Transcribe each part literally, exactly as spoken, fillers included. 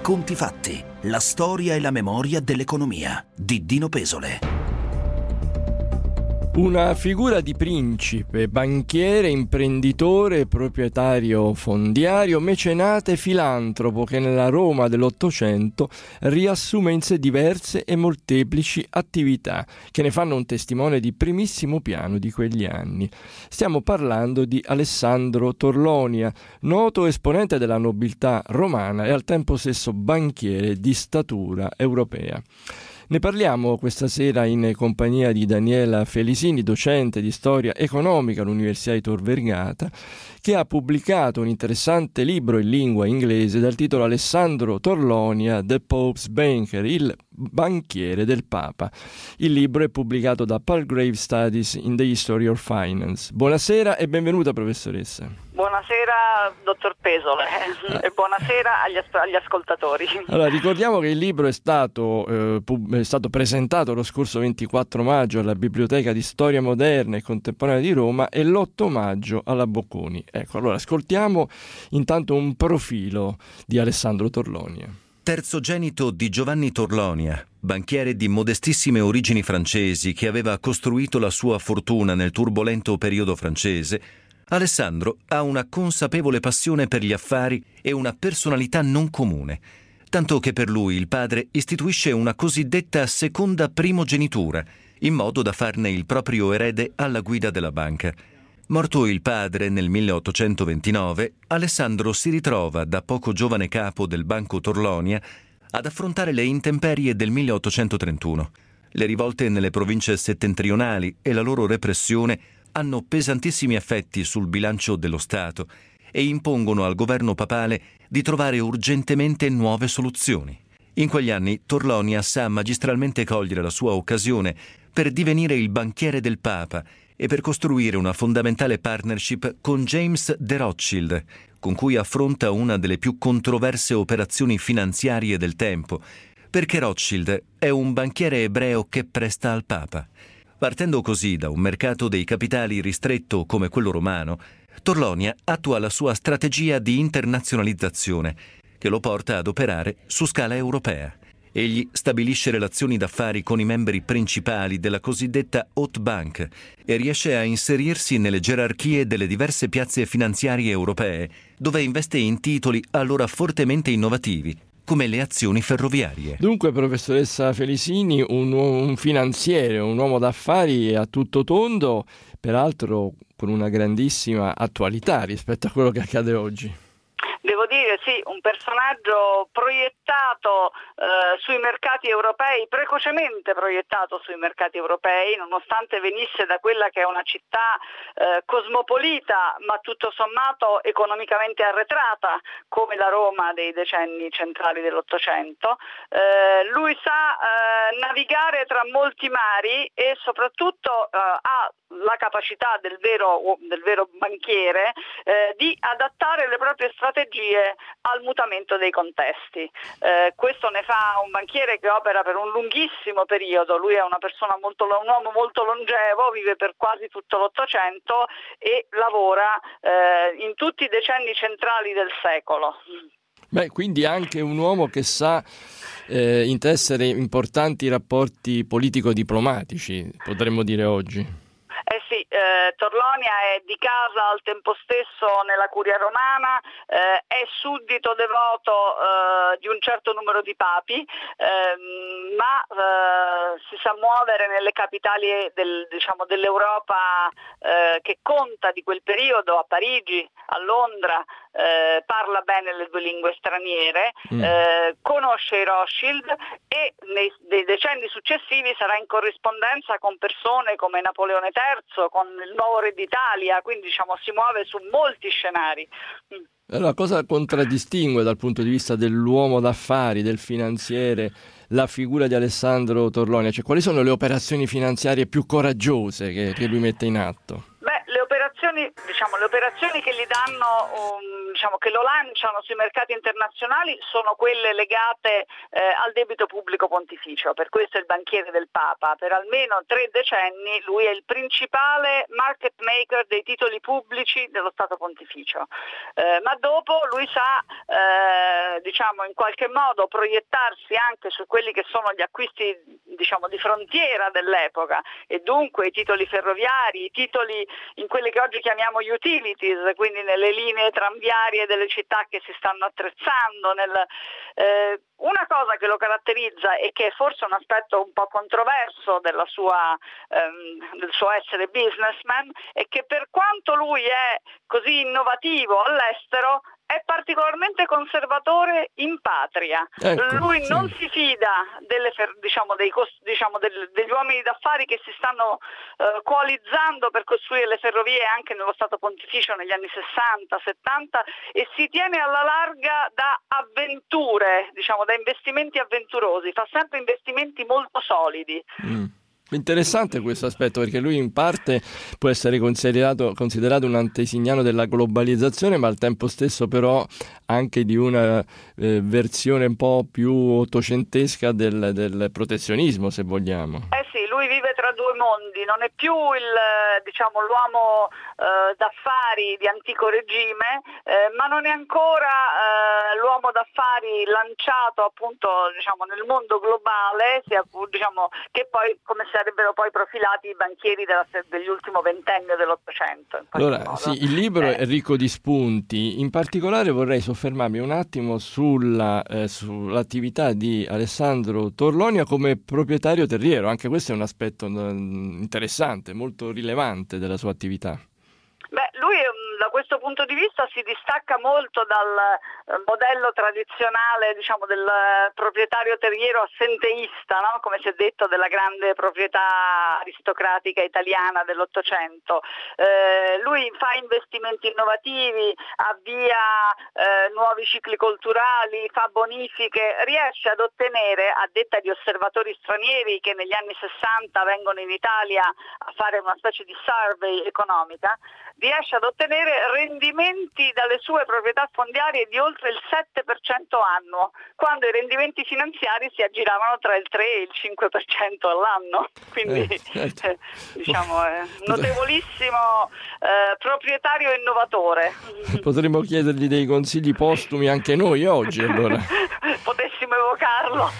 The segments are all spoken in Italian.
conti fatti, la storia e la memoria dell'economia di Dino Pesole. Una figura di principe, banchiere, imprenditore, proprietario fondiario, mecenate e filantropo che nella Roma dell'Ottocento riassume in sé diverse e molteplici attività che ne fanno un testimone di primissimo piano di quegli anni. Stiamo parlando di Alessandro Torlonia, noto esponente della nobiltà romana e al tempo stesso banchiere di statura europea. Ne parliamo questa sera in compagnia di Daniela Felisini, docente di storia economica all'Università di Tor Vergata, che ha pubblicato un interessante libro in lingua inglese dal titolo Alessandro Torlonia, The Pope's Banker, il banchiere del Papa. Il libro è pubblicato da Palgrave Studies in the History of Finance. Buonasera e benvenuta, professoressa. Buonasera, dottor Pesole, ah. e buonasera agli, as- agli ascoltatori. Allora, ricordiamo che il libro è stato, eh, pub- è stato presentato lo scorso ventiquattro maggio alla Biblioteca di Storia Moderna e Contemporanea di Roma e l'otto maggio alla Bocconi. Ecco, allora ascoltiamo intanto un profilo di Alessandro Torlonia. Terzogenito di Giovanni Torlonia, banchiere di modestissime origini francesi che aveva costruito la sua fortuna nel turbolento periodo francese, Alessandro ha una consapevole passione per gli affari e una personalità non comune, tanto che per lui il padre istituisce una cosiddetta seconda primogenitura, in modo da farne il proprio erede alla guida della banca. Morto il padre nel milleottocentoventinove, Alessandro si ritrova, da poco giovane capo del Banco Torlonia, ad affrontare le intemperie del milleottocentotrentuno. Le rivolte nelle province settentrionali e la loro repressione hanno pesantissimi effetti sul bilancio dello Stato e impongono al governo papale di trovare urgentemente nuove soluzioni. In quegli anni Torlonia sa magistralmente cogliere la sua occasione per divenire il banchiere del Papa e per costruire una fondamentale partnership con James de Rothschild, con cui affronta una delle più controverse operazioni finanziarie del tempo, perché Rothschild è un banchiere ebreo che presta al Papa. Partendo così da un mercato dei capitali ristretto come quello romano, Torlonia attua la sua strategia di internazionalizzazione, che lo porta ad operare su scala europea. Egli stabilisce relazioni d'affari con i membri principali della cosiddetta Haute Banque e riesce a inserirsi nelle gerarchie delle diverse piazze finanziarie europee, dove investe in titoli allora fortemente innovativi, come le azioni ferroviarie. Dunque, professoressa Felisini, un, un finanziere, un uomo d'affari a tutto tondo, peraltro con una grandissima attualità rispetto a quello che accade oggi. Devo dire sì, un personaggio proiettato eh, sui mercati europei, precocemente proiettato sui mercati europei, nonostante venisse da quella che è una città eh, cosmopolita, ma tutto sommato economicamente arretrata, come la Roma dei decenni centrali dell'Ottocento. Eh, lui sa eh, navigare tra molti mari e soprattutto eh, ha la capacità del vero, del vero banchiere eh, di adattare le proprie strategie al mutamento dei contesti. Eh, questo ne fa un banchiere che opera per un lunghissimo periodo. Lui è una persona molto, un uomo molto longevo, vive per quasi tutto l'Ottocento e lavora eh, in tutti i decenni centrali del secolo. Beh, quindi anche un uomo che sa eh, intessere importanti rapporti politico-diplomatici, potremmo dire oggi. Eh sì, eh, Torlonia è di casa al tempo stesso nella curia romana, eh, è suddito devoto eh, di un certo numero di papi, eh, ma eh, si sa muovere nelle capitali del, diciamo, dell'Europa eh, che conta di quel periodo, a Parigi, a Londra, eh, parla bene le due lingue straniere, mm. eh, conosce i Rothschild e nei, nei decenni successivi sarà in corrispondenza con persone come Napoleone terzo, con il nuovo re d'Italia, quindi diciamo si muove su molti scenari. Allora, cosa contraddistingue dal punto di vista dell'uomo d'affari, del finanziere, la figura di Alessandro Torlonia? Cioè, quali sono le operazioni finanziarie più coraggiose che, che lui mette in atto? Beh, le operazioni, diciamo, le operazioni che gli danno, um, diciamo che lo lanciano sui mercati internazionali sono quelle legate eh, al debito pubblico pontificio, per questo è il banchiere del Papa. Per almeno tre decenni lui è il principale market maker dei titoli pubblici dello Stato pontificio, eh, ma dopo lui sa eh, diciamo in qualche modo proiettarsi anche su quelli che sono gli acquisti, diciamo, di frontiera dell'epoca, e dunque i titoli ferroviari, i titoli in quelle che oggi chiamiamo utilities, quindi nelle linee tranviarie delle città che si stanno attrezzando. Nel, eh, una cosa che lo caratterizza e che è forse un aspetto un po' controverso della sua, ehm, del suo essere businessman è che per quanto lui è così innovativo all'estero, è particolarmente conservatore in patria. Ecco, lui sì. non si fida delle, diciamo, dei, diciamo, del, degli uomini d'affari che si stanno uh, coalizzando per costruire le ferrovie anche nello Stato pontificio negli anni sessanta settanta, e si tiene alla larga da avventure, diciamo, da investimenti avventurosi, fa sempre investimenti molto solidi. Mm. Interessante questo aspetto, perché lui in parte può essere considerato, considerato un antesignano della globalizzazione, ma al tempo stesso però anche di una eh, versione un po' più ottocentesca del, del protezionismo, se vogliamo. Eh sì, lui vive tra due mondi, non è più il, diciamo, l'uomo eh, d'affari di antico regime, eh, ma non è ancora eh, l'uomo d'affari lanciato appunto, diciamo, nel mondo globale, sia, diciamo, che poi come sarebbero poi profilati i banchieri della, dell'ultimo ventennio dell'Ottocento. Allora, sì, il libro eh. è ricco di spunti, in particolare vorrei soffermarmi un attimo sulla, eh, sull'attività di Alessandro Torlonia come proprietario terriero. Anche questo è un aspetto uh, interessante, molto rilevante della sua attività. Beh, lui da questo punto di vista si distacca molto dal eh, modello tradizionale, diciamo, del proprietario terriero assenteista, no? Come si è detto, della grande proprietà aristocratica italiana dell'Ottocento. Eh, lui fa investimenti innovativi, avvia eh, nuovi cicli culturali, fa bonifiche, riesce ad ottenere, a detta di osservatori stranieri che negli anni sessanta vengono in Italia a fare una specie di survey economica, riesce ad ottenere rendimenti dalle sue proprietà fondiarie di oltre il sette per cento annuo, quando i rendimenti finanziari si aggiravano tra il tre e il cinque per cento all'anno. Quindi eh, certo. eh, diciamo è notevolissimo eh, proprietario innovatore. Potremmo chiedergli dei consigli postumi anche noi oggi, allora. Potessimo evocarlo.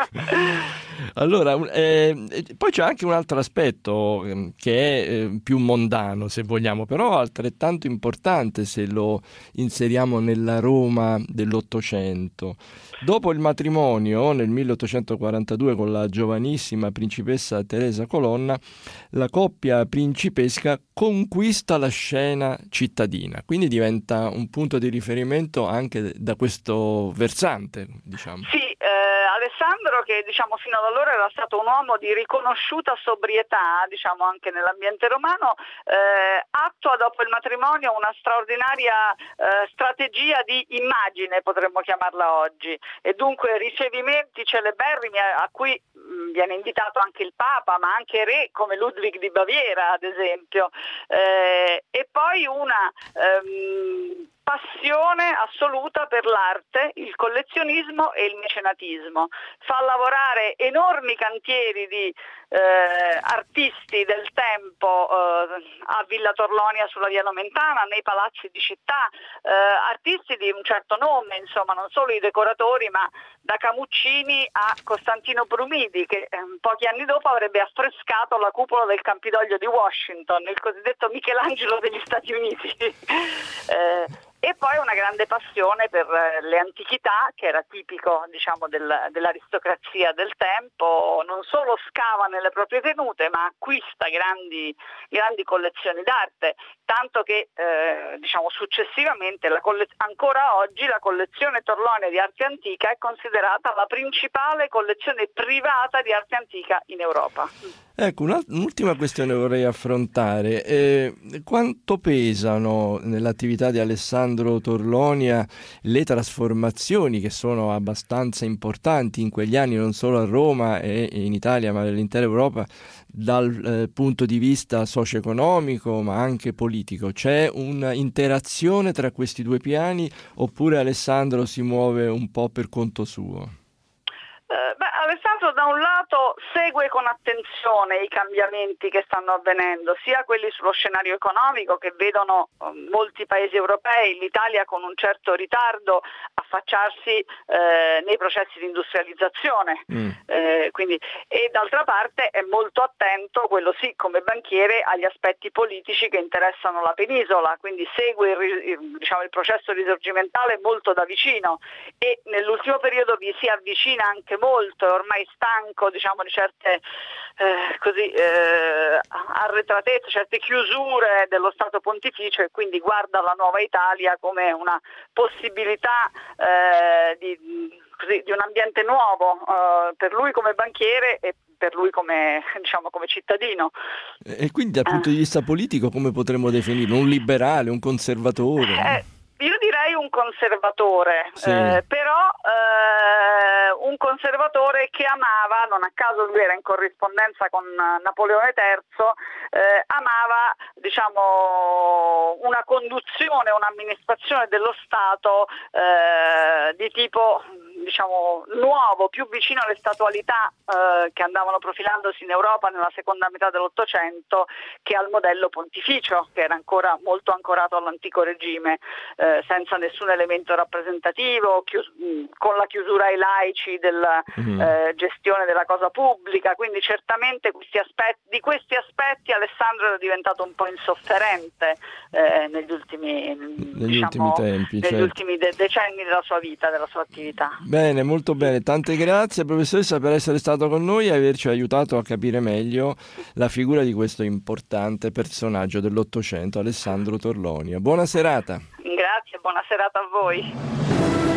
Allora, eh, poi c'è anche un altro aspetto eh, che è eh, più mondano, se vogliamo, però altrettanto importante se lo inseriamo nella Roma dell'Ottocento. Dopo il matrimonio nel milleottocentoquarantadue con la giovanissima principessa Teresa Colonna, la coppia principesca conquista la scena cittadina, quindi diventa un punto di riferimento anche da questo versante, diciamo. Sì, eh, Alessandro, che diciamo fino ad allora era stato un uomo di riconosciuta sobrietà, diciamo anche nell'ambiente romano, eh, attua dopo il matrimonio una straordinaria eh, strategia di immagine, potremmo chiamarla oggi, e dunque ricevimenti celeberrimi a, a cui mh, viene invitato anche il Papa, ma anche re come Ludwig di Baviera, ad esempio, eh, e poi una ehm, passione assoluta per l'arte, il collezionismo e il mecenatismo. Fa lavorare enormi cantieri di eh, artisti del tempo eh, a Villa Torlonia sulla Via Nomentana, nei palazzi di città, eh, artisti di un certo nome, insomma, non solo i decoratori, ma da Camuccini a Costantino Brumidi, che eh, pochi anni dopo avrebbe affrescato la cupola del Campidoglio di Washington, il cosiddetto Michelangelo degli Stati Uniti. eh, E poi una grande passione per le antichità, che era tipico, diciamo, del, dell'aristocrazia del tempo. Non solo scava nelle proprie tenute, ma acquista grandi, grandi collezioni d'arte, tanto che eh, diciamo, successivamente, la colle- ancora oggi, la collezione Torlonia di arte antica è considerata la principale collezione privata di arte antica in Europa. Ecco, una, un'ultima questione vorrei affrontare. Eh, quanto pesano nell'attività di Alessandro Torlonia le trasformazioni che sono abbastanza importanti in quegli anni, non solo a Roma e in Italia, ma nell'intera Europa, dal eh, punto di vista socio-economico, ma anche politico? C'è un'interazione tra questi due piani oppure Alessandro si muove un po' per conto suo? Eh, beh, Alessandro da un lato segue con attenzione i cambiamenti che stanno avvenendo, sia quelli sullo scenario economico che vedono eh, molti paesi europei, l'Italia con un certo ritardo affacciarsi eh, nei processi di industrializzazione, mm. eh, quindi, e d'altra parte è molto attento, quello sì come banchiere, agli aspetti politici che interessano la penisola, quindi segue il, il, diciamo, il processo risorgimentale molto da vicino e nell'ultimo periodo vi si avvicina anche molto, è ormai stanco diciamo di certe eh, così eh, arretratezze, certe chiusure dello Stato Pontificio e quindi guarda la nuova Italia come una possibilità eh, di, così, di un ambiente nuovo eh, per lui come banchiere e per lui come diciamo come cittadino. E quindi dal punto di vista politico come potremmo definirlo? Un liberale, un conservatore? Eh, io direi un conservatore, sì. eh, però eh, un conservatore che amava, non a caso lui era in corrispondenza con Napoleone terzo, eh, amava diciamo una conduzione, un'amministrazione dello Stato eh, di tipo diciamo nuovo, più vicino alle statualità eh, che andavano profilandosi in Europa nella seconda metà dell'Ottocento che al modello pontificio, che era ancora molto ancorato all'antico regime, eh, senza nessun elemento rappresentativo, chius- con la chiusura ai laici della mm. eh, gestione della cosa pubblica, quindi certamente questi aspetti, di questi aspetti Alessandro era diventato un po' insofferente eh, negli ultimi, negli diciamo, ultimi tempi, negli certo. ultimi de- decenni della sua vita, della sua attività. Bene, molto bene, tante grazie professoressa per essere stato con noi e averci aiutato a capire meglio la figura di questo importante personaggio dell'Ottocento, Alessandro Torlonia. Buona serata. Grazie, buona serata a voi.